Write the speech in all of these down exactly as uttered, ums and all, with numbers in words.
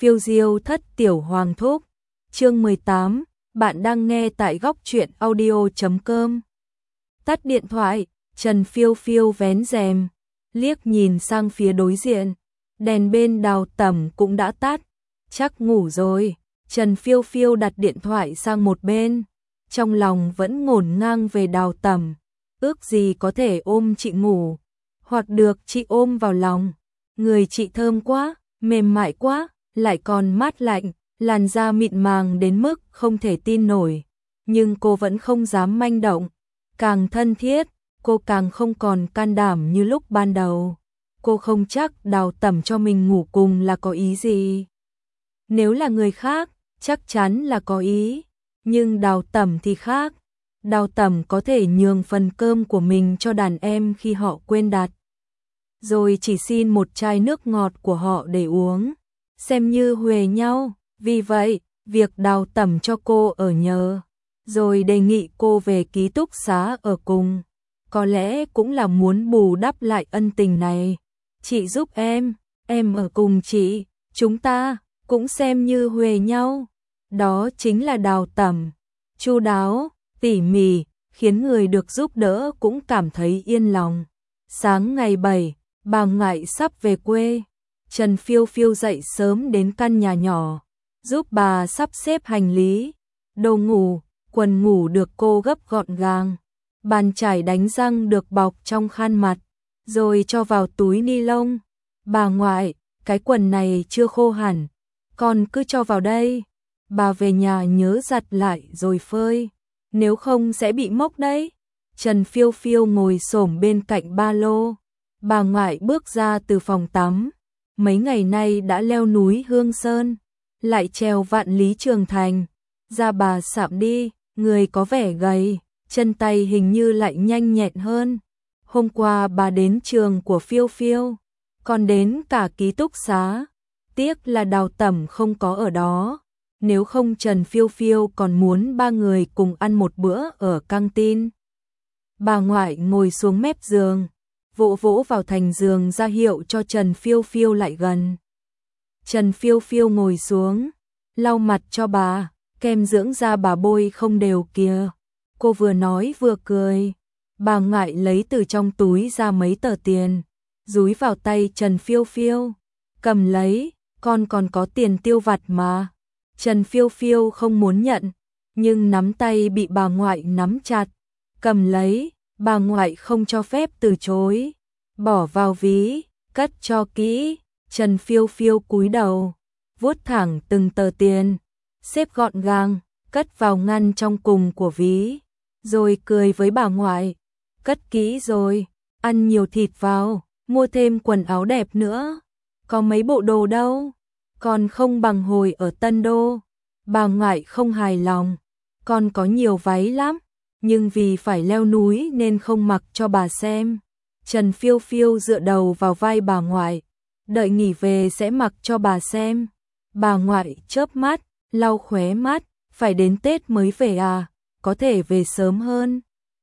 Phiêu diêu thất tiểu hoàng thúc, chương mười tám, bạn đang nghe tại góc truyện audio chấm com. Tắt điện thoại, Trần Phiêu Phiêu vén rèm, liếc nhìn sang phía đối diện, đèn bên Đào Tẩm cũng đã tắt, chắc ngủ rồi. Trần Phiêu Phiêu đặt điện thoại sang một bên, trong lòng vẫn ngổn ngang về Đào Tẩm, ước gì có thể ôm chị ngủ, hoặc được chị ôm vào lòng. Người chị thơm quá, mềm mại quá, lại còn mát lạnh, làn da mịn màng đến mức không thể tin nổi. Nhưng cô vẫn không dám manh động, càng thân thiết, cô càng không còn can đảm như lúc ban đầu. Cô không chắc Đào Tẩm cho mình ngủ cùng là có ý gì. Nếu là người khác, chắc chắn là có ý, nhưng Đào Tẩm thì khác. Đào Tẩm có thể nhường phần cơm của mình cho đàn em khi họ quên đặt, rồi chỉ xin một chai nước ngọt của họ để uống, xem như huề nhau. Vì vậy, việc Đào Tẩm cho cô ở nhờ, rồi đề nghị cô về ký túc xá ở cùng, có lẽ cũng là muốn bù đắp lại ân tình này. Chị giúp em, em ở cùng chị, chúng ta cũng xem như huề nhau. Đó chính là Đào Tẩm, chu đáo, tỉ mỉ, khiến người được giúp đỡ cũng cảm thấy yên lòng. Sáng ngày bảy, bà ngoại sắp về quê. Trần Phiêu Phiêu dậy sớm đến căn nhà nhỏ, giúp bà sắp xếp hành lý, đồ ngủ, quần ngủ được cô gấp gọn gàng, bàn chải đánh răng được bọc trong khăn mặt, rồi cho vào túi ni lông. Bà ngoại, cái quần này chưa khô hẳn, con cứ cho vào đây. Bà về nhà nhớ giặt lại rồi phơi, nếu không sẽ bị mốc đấy. Trần Phiêu Phiêu ngồi xổm bên cạnh ba lô. Bà ngoại bước ra từ phòng tắm. Mấy ngày nay đã leo núi Hương Sơn, lại trèo Vạn Lý Trường Thành, da bà sạm đi, người có vẻ gầy, chân tay hình như lại nhanh nhẹn hơn. Hôm qua bà đến trường của Phiêu Phiêu, còn đến cả ký túc xá, tiếc là Đào Tẩm không có ở đó, nếu không Trần Phiêu Phiêu còn muốn ba người cùng ăn một bữa ở căng tin. Bà ngoại ngồi xuống mép giường, vỗ vỗ vào thành giường ra hiệu cho Trần Phiêu Phiêu lại gần. Trần Phiêu Phiêu ngồi xuống, lau mặt cho bà, kem dưỡng da bà bôi không đều kìa. Cô vừa nói vừa cười. Bà ngoại lấy từ trong túi ra mấy tờ tiền, dúi vào tay Trần Phiêu Phiêu. Cầm lấy, con còn có tiền tiêu vặt mà. Trần Phiêu Phiêu không muốn nhận, nhưng nắm tay bị bà ngoại nắm chặt. Cầm lấy, bà ngoại không cho phép từ chối. Bỏ vào ví, cất cho kỹ. Trần Phiêu Phiêu cúi đầu, vuốt thẳng từng tờ tiền, xếp gọn gàng, cất vào ngăn trong cùng của ví, rồi cười với bà ngoại. Cất kỹ rồi, ăn nhiều thịt vào, mua thêm quần áo đẹp nữa. Có mấy bộ đồ đâu, còn không bằng hồi ở Tân Đô. Bà ngoại không hài lòng, con có nhiều váy lắm, nhưng vì phải leo núi nên không mặc cho bà xem. Trần Phiêu Phiêu dựa đầu vào vai bà ngoại, đợi nghỉ về sẽ mặc cho bà xem. Bà ngoại chớp mắt, lau khóe mắt, phải đến Tết mới về à, có thể về sớm hơn.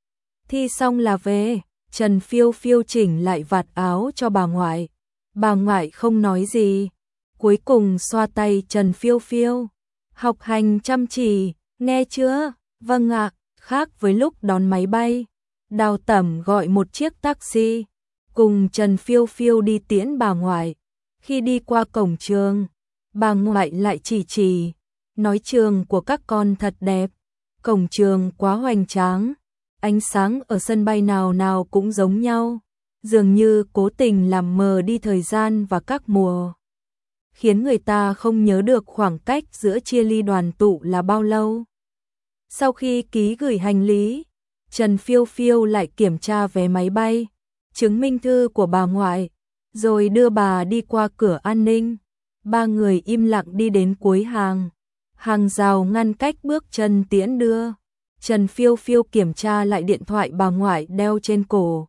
Thi xong là về. Trần Phiêu Phiêu chỉnh lại vạt áo cho bà ngoại. Bà ngoại không nói gì, cuối cùng xoa tay Trần Phiêu Phiêu. Học hành chăm chỉ, nghe chưa? Vâng ạ. Khác với lúc đón máy bay, Đào Tẩm gọi một chiếc taxi, cùng Trần Phiêu Phiêu đi tiễn bà ngoại. Khi đi qua cổng trường, bà ngoại lại chỉ chỉ, nói trường của các con thật đẹp, cổng trường quá hoành tráng, ánh sáng ở sân bay nào nào cũng giống nhau, dường như cố tình làm mờ đi thời gian và các mùa, khiến người ta không nhớ được khoảng cách giữa chia ly đoàn tụ là bao lâu. Sau khi ký gửi hành lý, Trần Phiêu Phiêu lại kiểm tra vé máy bay, chứng minh thư của bà ngoại, rồi đưa bà đi qua cửa an ninh. Ba người im lặng đi đến cuối hàng, hàng rào ngăn cách bước chân tiễn đưa. Trần Phiêu Phiêu kiểm tra lại điện thoại bà ngoại đeo trên cổ,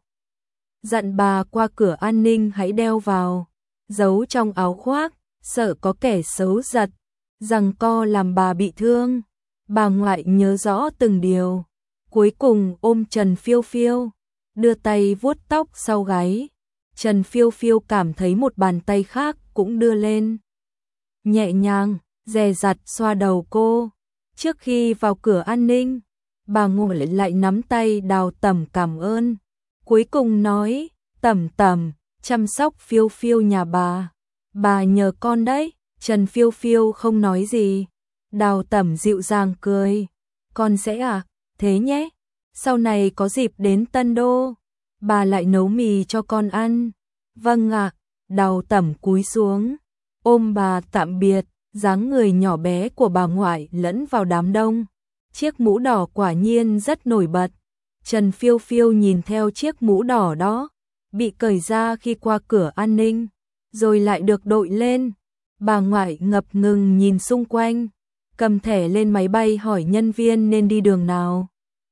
dặn bà qua cửa an ninh hãy đeo vào, giấu trong áo khoác, sợ có kẻ xấu giật, giằng co làm bà bị thương. Bà ngoại nhớ rõ từng điều, cuối cùng ôm Trần Phiêu Phiêu, đưa tay vuốt tóc sau gáy. Trần Phiêu Phiêu cảm thấy một bàn tay khác cũng đưa lên. nhẹ nhàng, dè dặt xoa đầu cô. Trước khi vào cửa an ninh, bà ngồi lại, lại nắm tay Đào Tẩm cảm ơn. Cuối cùng nói, Tẩm Tẩm, chăm sóc Phiêu Phiêu nhà bà. Bà nhờ con đấy. Trần Phiêu Phiêu không nói gì. Đào Tẩm dịu dàng cười. Con sẽ à, thế nhé. Sau này có dịp đến Tân Đô, bà lại nấu mì cho con ăn. Vâng ạ. Đào Tẩm cúi xuống, ôm bà tạm biệt. Dáng người nhỏ bé của bà ngoại lẫn vào đám đông. Chiếc mũ đỏ quả nhiên rất nổi bật. Trần Phiêu Phiêu nhìn theo chiếc mũ đỏ đó, bị cởi ra khi qua cửa an ninh, rồi lại được đội lên. Bà ngoại ngập ngừng nhìn xung quanh, cầm thẻ lên máy bay hỏi nhân viên nên đi đường nào.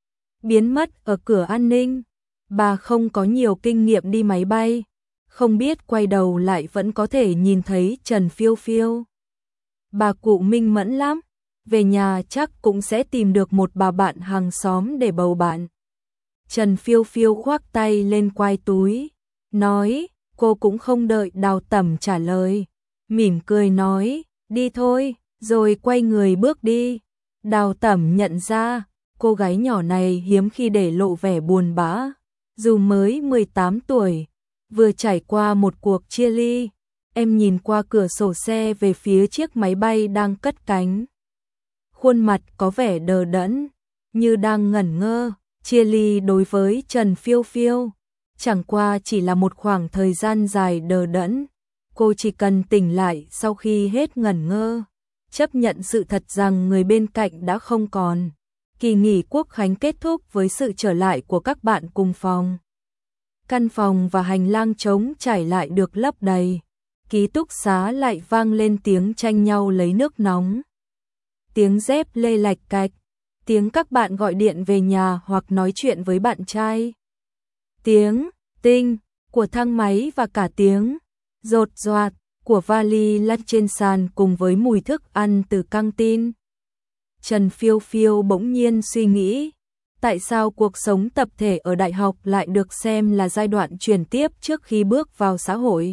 Biến mất ở cửa an ninh, bà không có nhiều kinh nghiệm đi máy bay, không biết quay đầu lại vẫn có thể nhìn thấy Trần Phiêu Phiêu. Bà cụ minh mẫn lắm, về nhà chắc cũng sẽ tìm được một bà bạn hàng xóm để bầu bạn. Trần Phiêu Phiêu khoác tay lên quai túi, nói, cô cũng không đợi Đào Tẩm trả lời. Mỉm cười nói, đi thôi, rồi quay người bước đi. Đào Tẩm nhận ra, cô gái nhỏ này hiếm khi để lộ vẻ buồn bã. Dù mới mười tám tuổi, vừa trải qua một cuộc chia ly, em nhìn qua cửa sổ xe về phía chiếc máy bay đang cất cánh. Khuôn mặt có vẻ đờ đẫn, như đang ngẩn ngơ. Chia ly đối với Trần Phiêu Phiêu chẳng qua chỉ là một khoảng thời gian dài đờ đẫn. Cô chỉ cần tỉnh lại sau khi hết ngẩn ngơ, chấp nhận sự thật rằng người bên cạnh đã không còn. Kỳ nghỉ Quốc khánh kết thúc với sự trở lại của các bạn cùng phòng. Căn phòng và hành lang trống trải lại được lấp đầy. Ký túc xá lại vang lên tiếng tranh nhau lấy nước nóng. Tiếng dép lê lạch cạch. Tiếng các bạn gọi điện về nhà hoặc nói chuyện với bạn trai. Tiếng tinh của thang máy và cả tiếng rột roạt của vali lăn trên sàn cùng với mùi thức ăn từ căng tin. Trần Phiêu Phiêu bỗng nhiên suy nghĩ, tại sao cuộc sống tập thể ở đại học lại được xem là giai đoạn chuyển tiếp trước khi bước vào xã hội?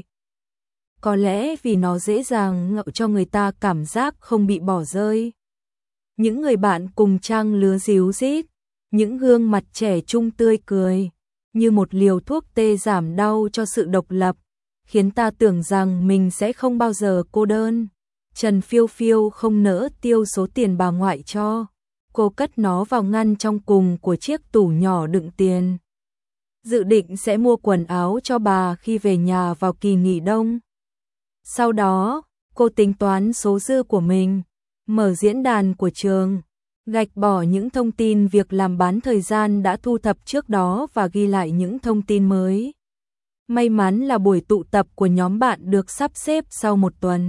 Có lẽ vì nó dễ dàng ngậu cho người ta cảm giác không bị bỏ rơi. Những người bạn cùng trang lứa díu dít, những gương mặt trẻ trung tươi cười, như một liều thuốc tê giảm đau cho sự độc lập, khiến ta tưởng rằng mình sẽ không bao giờ cô đơn. Trần Phiêu Phiêu không nỡ tiêu số tiền bà ngoại cho, cô cất nó vào ngăn trong cùng của chiếc tủ nhỏ đựng tiền. Dự định sẽ mua quần áo cho bà khi về nhà vào kỳ nghỉ đông. Sau đó, cô tính toán số dư của mình, mở diễn đàn của trường, gạch bỏ những thông tin việc làm bán thời gian đã thu thập trước đó và ghi lại những thông tin mới. May mắn là buổi tụ tập của nhóm bạn được sắp xếp sau một tuần.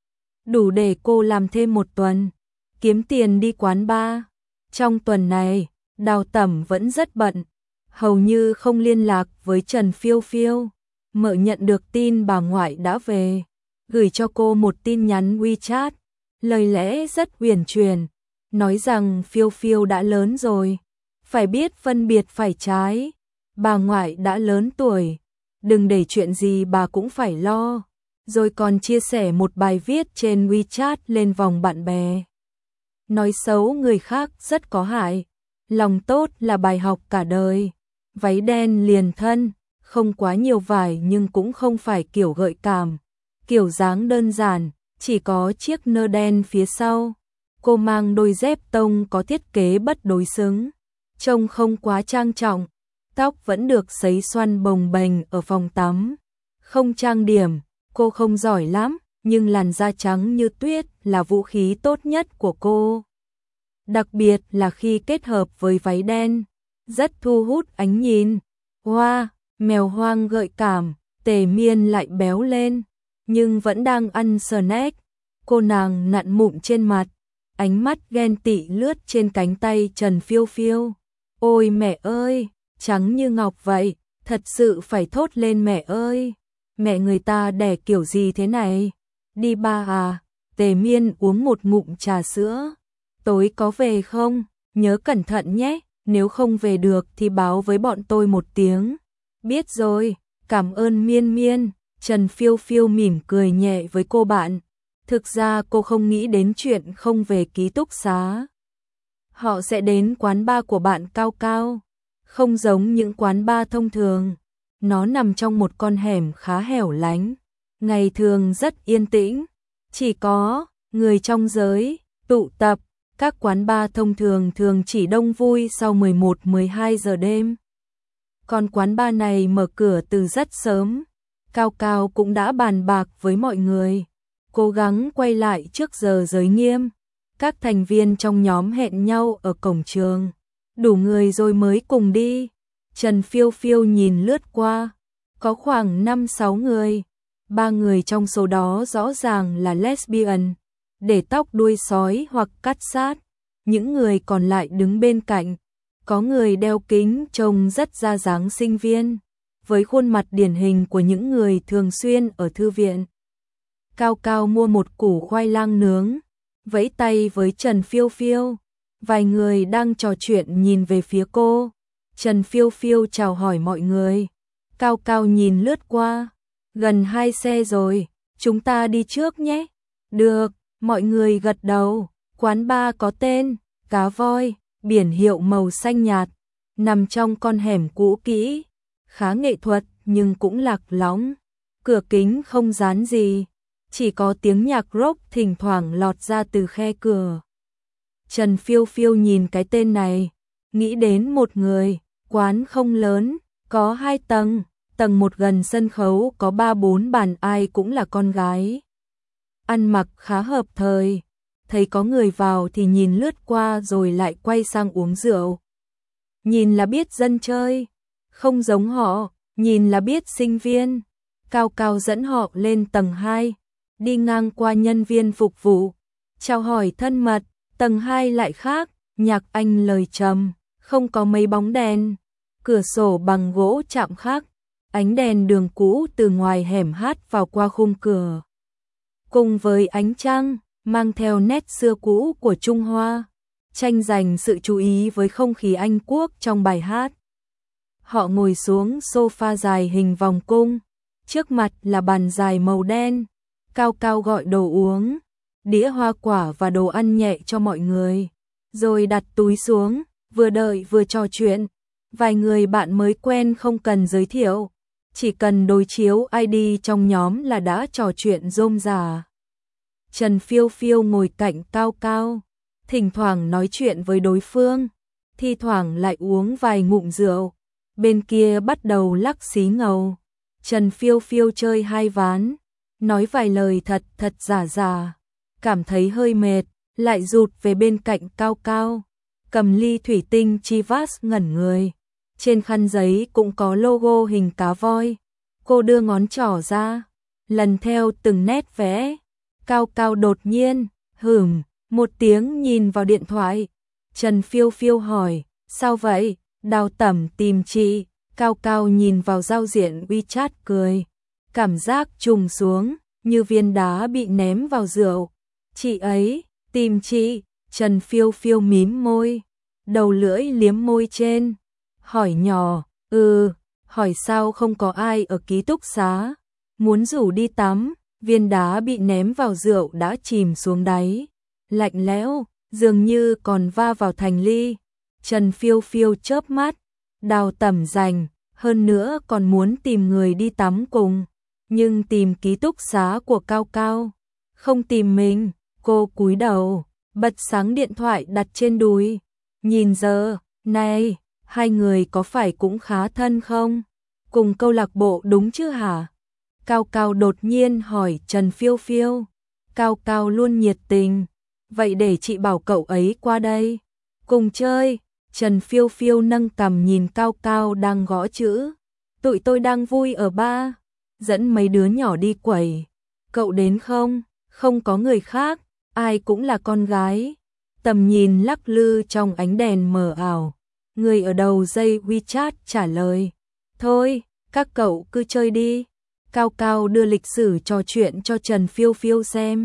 Đủ để cô làm thêm một tuần, kiếm tiền đi quán bar. Trong tuần này, Đào Tẩm vẫn rất bận, hầu như không liên lạc với Trần Phiêu Phiêu. Mợ nhận được tin bà ngoại đã về, gửi cho cô một tin nhắn WeChat, lời lẽ rất uyển chuyển, nói rằng Phiêu Phiêu đã lớn rồi, phải biết phân biệt phải trái. Bà ngoại đã lớn tuổi, đừng để chuyện gì bà cũng phải lo. Rồi còn chia sẻ một bài viết trên WeChat lên vòng bạn bè. Nói xấu người khác rất có hại, lòng tốt là bài học cả đời. Váy đen liền thân, không quá nhiều vải nhưng cũng không phải kiểu gợi cảm, kiểu dáng đơn giản, chỉ có chiếc nơ đen phía sau. Cô mang đôi dép tông có thiết kế bất đối xứng, trông không quá trang trọng, tóc vẫn được sấy xoăn bồng bềnh ở phòng tắm. Không trang điểm, cô không giỏi lắm, nhưng làn da trắng như tuyết là vũ khí tốt nhất của cô. Đặc biệt là khi kết hợp với váy đen, rất thu hút ánh nhìn. Hoa, mèo hoang gợi cảm, Tề Miên lại béo lên, nhưng vẫn đang ăn snack. Cô nàng nặn mụn trên mặt, ánh mắt ghen tị lướt trên cánh tay Trần Phiêu Phiêu. Ôi mẹ ơi, trắng như ngọc vậy, thật sự phải thốt lên mẹ ơi. Mẹ người ta đẻ kiểu gì thế này? Đi ba à? Tề Miên uống một ngụm trà sữa. Tối có về không? Nhớ cẩn thận nhé, nếu không về được thì báo với bọn tôi một tiếng. Biết rồi, cảm ơn Miên Miên. Trần Phiêu Phiêu mỉm cười nhẹ với cô bạn. Thực ra cô không nghĩ đến chuyện không về ký túc xá. Họ sẽ đến quán bar của bạn Cao Cao. Không giống những quán bar thông thường. Nó nằm trong một con hẻm khá hẻo lánh. Ngày thường rất yên tĩnh. Chỉ có người trong giới tụ tập. Các quán bar thông thường thường chỉ đông vui sau mười một mười hai giờ đêm. Còn quán bar này mở cửa từ rất sớm. Cao Cao cũng đã bàn bạc với mọi người, cố gắng quay lại trước giờ giới nghiêm. Các thành viên trong nhóm hẹn nhau ở cổng trường, đủ người rồi mới cùng đi. Trần Phiêu Phiêu nhìn lướt qua, có khoảng năm sáu người, ba người trong số đó rõ ràng là lesbian, để tóc đuôi sói hoặc cắt sát. Những người còn lại đứng bên cạnh, có người đeo kính trông rất ra dáng sinh viên, với khuôn mặt điển hình của những người thường xuyên ở thư viện. Cao Cao mua một củ khoai lang nướng, vẫy tay với Trần Phiêu Phiêu. Vài người đang trò chuyện nhìn về phía cô. Trần Phiêu Phiêu chào hỏi mọi người. Cao Cao nhìn lướt qua. Gần hai xe rồi, chúng ta đi trước nhé. Được, mọi người gật đầu. Quán bar có tên Cá Voi, biển hiệu màu xanh nhạt, nằm trong con hẻm cũ kỹ, khá nghệ thuật nhưng cũng lạc lõng. Cửa kính không dán gì, chỉ có tiếng nhạc rock thỉnh thoảng lọt ra từ khe cửa. Trần Phiêu Phiêu nhìn cái tên này, nghĩ đến một người. Quán không lớn, có hai tầng, tầng một gần sân khấu có ba bốn bàn, ai cũng là con gái. Ăn mặc khá hợp thời, thấy có người vào thì nhìn lướt qua rồi lại quay sang uống rượu. Nhìn là biết dân chơi, không giống họ, nhìn là biết sinh viên. Cao Cao dẫn họ lên tầng hai, đi ngang qua nhân viên phục vụ, chào hỏi thân mật. Tầng hai lại khác, nhạc Anh lời trầm, không có mấy bóng đèn, cửa sổ bằng gỗ chạm khắc, ánh đèn đường cũ từ ngoài hẻm hát vào qua khung cửa. Cùng với ánh trăng, mang theo nét xưa cũ của Trung Hoa, tranh giành sự chú ý với không khí Anh Quốc trong bài hát. Họ ngồi xuống sofa dài hình vòng cung, trước mặt là bàn dài màu đen. Cao Cao gọi đồ uống, đĩa hoa quả và đồ ăn nhẹ cho mọi người, rồi đặt túi xuống, vừa đợi vừa trò chuyện. Vài người bạn mới quen không cần giới thiệu, chỉ cần đối chiếu i đê trong nhóm là đã trò chuyện rôm rả. Trần Phiêu Phiêu ngồi cạnh Cao Cao, thỉnh thoảng nói chuyện với đối phương, thi thoảng lại uống vài ngụm rượu. Bên kia bắt đầu lắc xí ngầu. Trần Phiêu Phiêu chơi hai ván, nói vài lời thật thật giả giả, cảm thấy hơi mệt, lại rụt về bên cạnh Cao Cao, cầm ly thủy tinh Chivas ngẩn người. Trên khăn giấy cũng có logo hình cá voi. Cô đưa ngón trỏ ra, lần theo từng nét vẽ. Cao Cao đột nhiên, hửm, một tiếng nhìn vào điện thoại. Trần Phiêu Phiêu hỏi, sao vậy? Đào Tẩm tìm chị. Cao Cao nhìn vào giao diện WeChat cười. Cảm giác trùng xuống, như viên đá bị ném vào rượu. Chị ấy, tìm chị. Trần Phiêu Phiêu mím môi, đầu lưỡi liếm môi trên. Hỏi nhỏ, ừ, hỏi sao không có ai ở ký túc xá. Muốn rủ đi tắm, viên đá bị ném vào rượu đã chìm xuống đáy. Lạnh lẽo, dường như còn va vào thành ly. Trần Phiêu Phiêu chớp mắt, Đào Tẩm rành, hơn nữa còn muốn tìm người đi tắm cùng. Nhưng tìm ký túc xá của Cao Cao, không tìm mình. Cô cúi đầu, bật sáng điện thoại đặt trên đùi. Nhìn giờ, này, hai người có phải cũng khá thân không? Cùng câu lạc bộ đúng chứ hả? Cao Cao đột nhiên hỏi Trần Phiêu Phiêu. Cao Cao luôn nhiệt tình. Vậy để chị bảo cậu ấy qua đây. Cùng chơi. Trần Phiêu Phiêu nâng cằm nhìn Cao Cao đang gõ chữ. Tụi tôi đang vui ở ba. Dẫn mấy đứa nhỏ đi quẩy. Cậu đến không? Không có người khác. Ai cũng là con gái. Tầm nhìn lắc lư trong ánh đèn mờ ảo. Người ở đầu dây WeChat trả lời. Thôi, các cậu cứ chơi đi. Cao Cao đưa lịch sử trò chuyện cho Trần Phiêu Phiêu xem.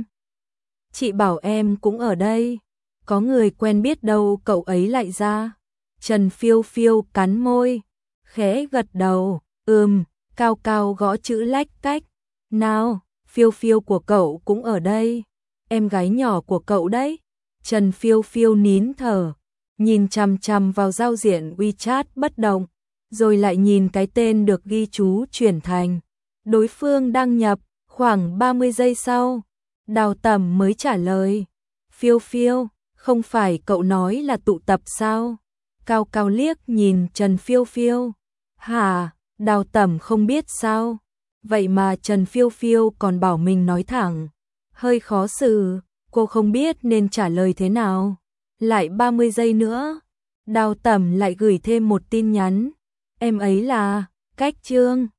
Chị bảo em cũng ở đây. Có người quen biết đâu cậu ấy lại ra. Trần Phiêu Phiêu cắn môi, khẽ gật đầu. Ừm, Cao Cao gõ chữ lách cách. Nào, Phiêu Phiêu của cậu cũng ở đây. em gái nhỏ của cậu đấy. Trần Phiêu Phiêu nín thở, nhìn chằm chằm vào giao diện WeChat bất động, rồi lại nhìn cái tên được ghi chú chuyển thành đối phương đăng nhập. Khoảng ba mươi giây sau, Đào Tẩm mới trả lời, Phiêu Phiêu, không phải cậu nói là tụ tập sao? Cao Cao liếc nhìn Trần Phiêu Phiêu. Hả, Đào Tẩm không biết sao? Vậy mà Trần Phiêu Phiêu còn bảo mình nói thẳng. Hơi khó xử, cô không biết nên trả lời thế nào. Lại ba mươi giây nữa, Đào Tẩm lại gửi thêm một tin nhắn. Em ấy là Cách Trương.